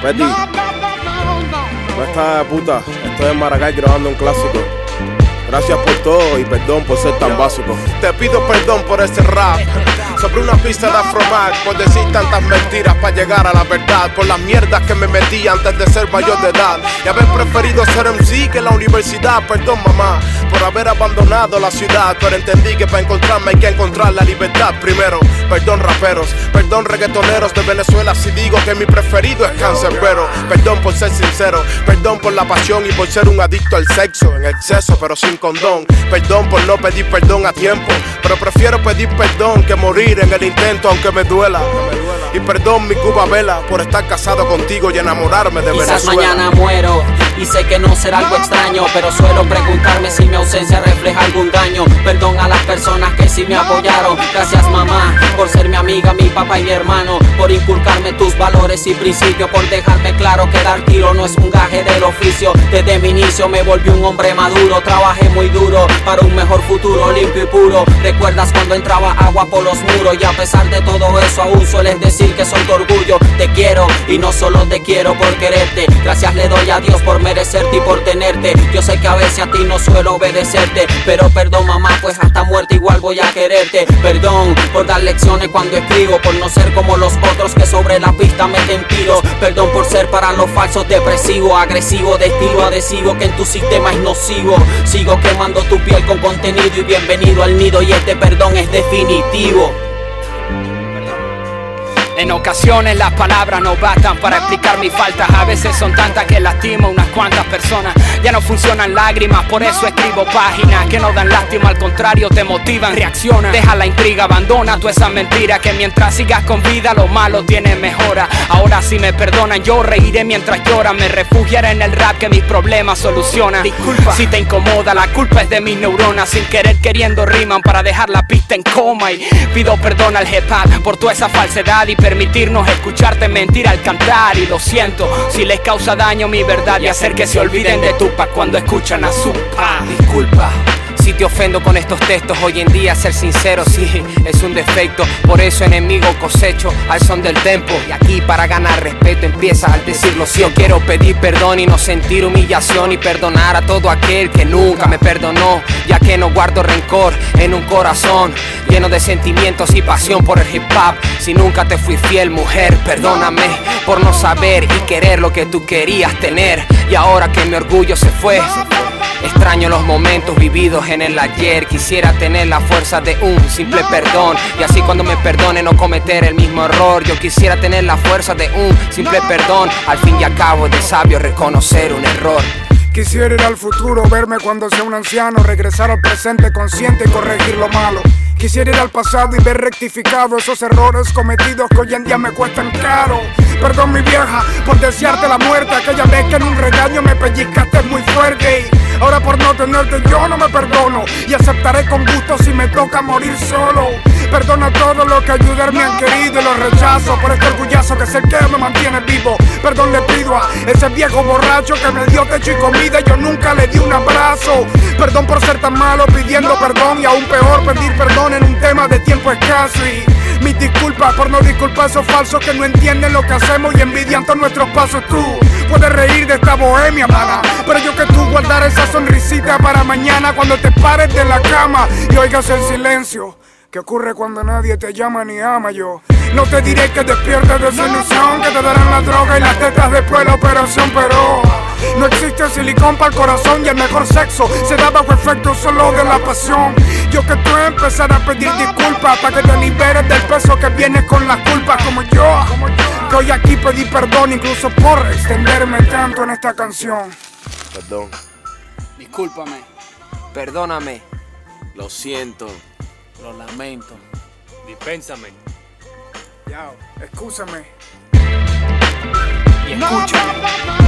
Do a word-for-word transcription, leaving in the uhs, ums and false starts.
Betty, no estás de puta. Estoy en Maracay grabando un clásico. Gracias por todo y perdón por ser tan básico. Te pido perdón por este rap sobre una pista de Afromac, por decir tantas mentiras para llegar a la verdad, por las mierdas que me metí antes de ser mayor de edad y haber preferido ser M C que la universidad. Perdón mamá por haber abandonado la ciudad, pero entendí que para encontrarme hay que encontrar la libertad primero. Perdón raperos, perdón reggaetoneros de Venezuela si digo que mi preferido es Canserbero. Perdón por ser sincero, perdón por la pasión y por ser un adicto al sexo en exceso pero sin condón. Perdón por no pedir perdón a tiempo, pero prefiero pedir perdón que morir en el intento aunque me duela. Y perdón mi Cuba Vela por estar casado contigo y enamorarme de Venezuela. Quizás mañana muero y sé que no será algo extraño, pero suelo preguntarme si mi ausencia refleja algún daño. Perdón a las personas que sí me apoyaron. Gracias mamá por ser mi amiga, mi papá y mi hermano, por inculcarme tus valores y principios, por dejarme claro que dar tiro no es un gaje del oficio. Desde mi inicio me volví un hombre maduro, trabajé muy duro para un mejor futuro limpio y puro. ¿Recuerdas cuando entraba agua por los muros? Y a pesar de todo eso aún sueles decir que soy tu orgullo. Te quiero y no solo te quiero por quererte. Gracias le doy a Dios por merecerte y por tenerte. Yo sé que a veces a ti no suelo obedecerte, pero perdón mamá, pues hasta muerte igual voy a quererte. Perdón por dar lecciones cuando escribo, por no ser como los otros que sobre la pista meten tiros. Perdón por ser para los falsos depresivo, agresivo, de estilo adhesivo que en tu sistema es nocivo. Sigo quemando tu piel con contenido y bienvenido al nido, y este perdón es definitivo. En ocasiones las palabras no bastan para explicar mis faltas. A veces son tantas que lastimo a unas cuantas personas. Ya no funcionan lágrimas, por eso escribo páginas que no dan lástima, al contrario te motivan, reacciona. Deja la intriga, abandona toda esa mentira, que mientras sigas con vida lo malo tiene mejora. Ahora si me perdonan yo reiré mientras lloran, me refugiaré en el rap que mis problemas soluciona. Disculpa si te incomoda, la culpa es de mis neuronas, sin querer queriendo riman para dejar la pista en coma. Y pido perdón al hip hop por toda esa falsedad y permitirnos escucharte mentir al cantar. Y lo siento si les causa daño mi verdad y hacer que se olviden de Tupac cuando escuchan a Zupa. Disculpa si te ofendo con estos textos, hoy en día ser sincero sí es un defecto. Por eso enemigo cosecho al son del tempo, y aquí para ganar respeto empieza al decirlo sí. Yo quiero pedir perdón y no sentir humillación, y perdonar a todo aquel que nunca me perdonó, ya que no guardo rencor en un corazón lleno de sentimientos y pasión por el hip hop. Si nunca te fui fiel mujer, perdóname por no saber y querer lo que tú querías tener. Y ahora que mi orgullo se fue, extraño los momentos vividos en el ayer. Quisiera tener la fuerza de un simple perdón, y así cuando me perdone no cometer el mismo error. Yo quisiera tener la fuerza de un simple perdón, al fin y al cabo es de sabio reconocer un error. Quisiera ir al futuro, verme cuando sea un anciano, regresar al presente consciente y corregir lo malo. Quisiera ir al pasado y ver rectificado esos errores cometidos que hoy en día me cuestan caro. Perdón mi vieja por desearte la muerte, aquella vez que en un regaño me pellizcaste muy fuerte. Y ahora por no tenerte yo no me perdono, y aceptaré con gusto si me toca morir solo. Perdona todo lo que ayudar me han querido y los rechazo por este orgullazo que es el que me mantiene vivo. Perdón le pido a ese viejo borracho que me dio techo y comida y yo nunca le di un abrazo. Perdón por ser tan malo pidiendo perdón, y aún peor pedir perdón en un tema de tiempo escaso. Y mis disculpas por no disculpar a esos falsos que no entienden lo que hacemos y envidian todos nuestros pasos. Tú puedes reír de esta bohemia, mana, pero yo que tú guardar esa sonrisita para mañana cuando te pares de la cama y oigas el silencio. ¿Qué ocurre cuando nadie te llama ni ama? Yo no te diré que despiertes de esa ilusión, que te darán la droga y las tetas después de la operación, pero no existe silicón para el corazón, y el mejor sexo se da bajo efecto solo de la pasión. Yo que tú empezar a pedir disculpas para que te liberes del peso que viene con las culpas, como yo, que hoy aquí pedí perdón incluso por extenderme tanto en esta canción. Perdón. Discúlpame. Perdóname. Lo siento. Lo lamento. Dispénsame. Ya, excúsame. Y escúchame.